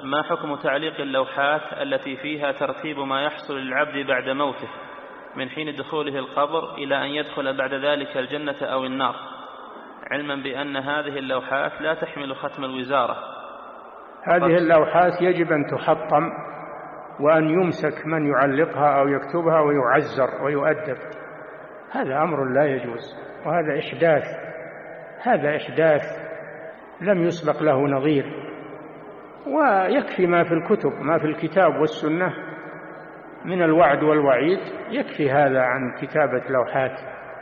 ما حكم تعليق اللوحات التي فيها ترتيب ما يحصل للعبد بعد موته من حين دخوله القبر إلى أن يدخل بعد ذلك الجنة أو النار، علما بأن هذه اللوحات لا تحمل ختم الوزارة؟ هذه اللوحات يجب أن تحطم وأن يمسك من يعلقها أو يكتبها ويعزر ويؤدب. هذا أمر لا يجوز، وهذا إحداث لم يسبق له نظير. ويكفي ما في الكتب، ما في الكتاب والسنة من الوعد والوعيد، يكفي هذا عن كتابة لوحات.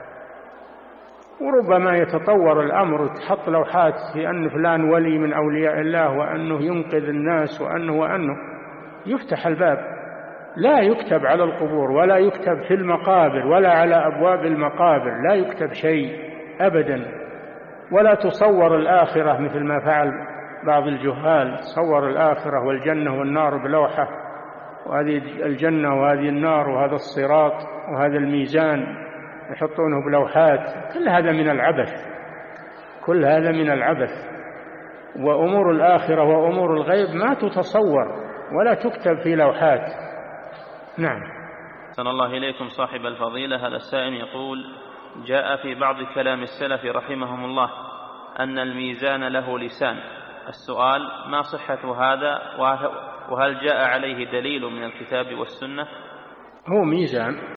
وربما يتطور الأمر وتحط لوحات في أن فلان ولي من أولياء الله وأنه ينقذ الناس وأنه يفتح الباب. لا يكتب على القبور ولا يكتب في المقابر ولا على أبواب المقابر، لا يكتب شيء أبدا. ولا تصور الآخرة مثل ما فعل بعض الجهال، تصور الآخرة والجنة والنار بلوحة، وهذه الجنة وهذه النار وهذا الصراط وهذا الميزان يحطونه بلوحات. كل هذا من العبث. وأمور الآخرة وأمور الغيب ما تتصور ولا تكتب في لوحات. نعم. أحسن الله إليكم صاحب الفضيلة. هذا السائل يقول: جاء في بعض كلام السلف رحمهم الله أن الميزان له لسان. السؤال: ما صحة هذا، وهل جاء عليه دليل من الكتاب والسنة؟ هو ميزان